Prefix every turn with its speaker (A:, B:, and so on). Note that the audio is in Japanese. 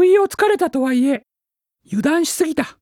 A: 不意をつかれたとはいえ、油断しすぎた。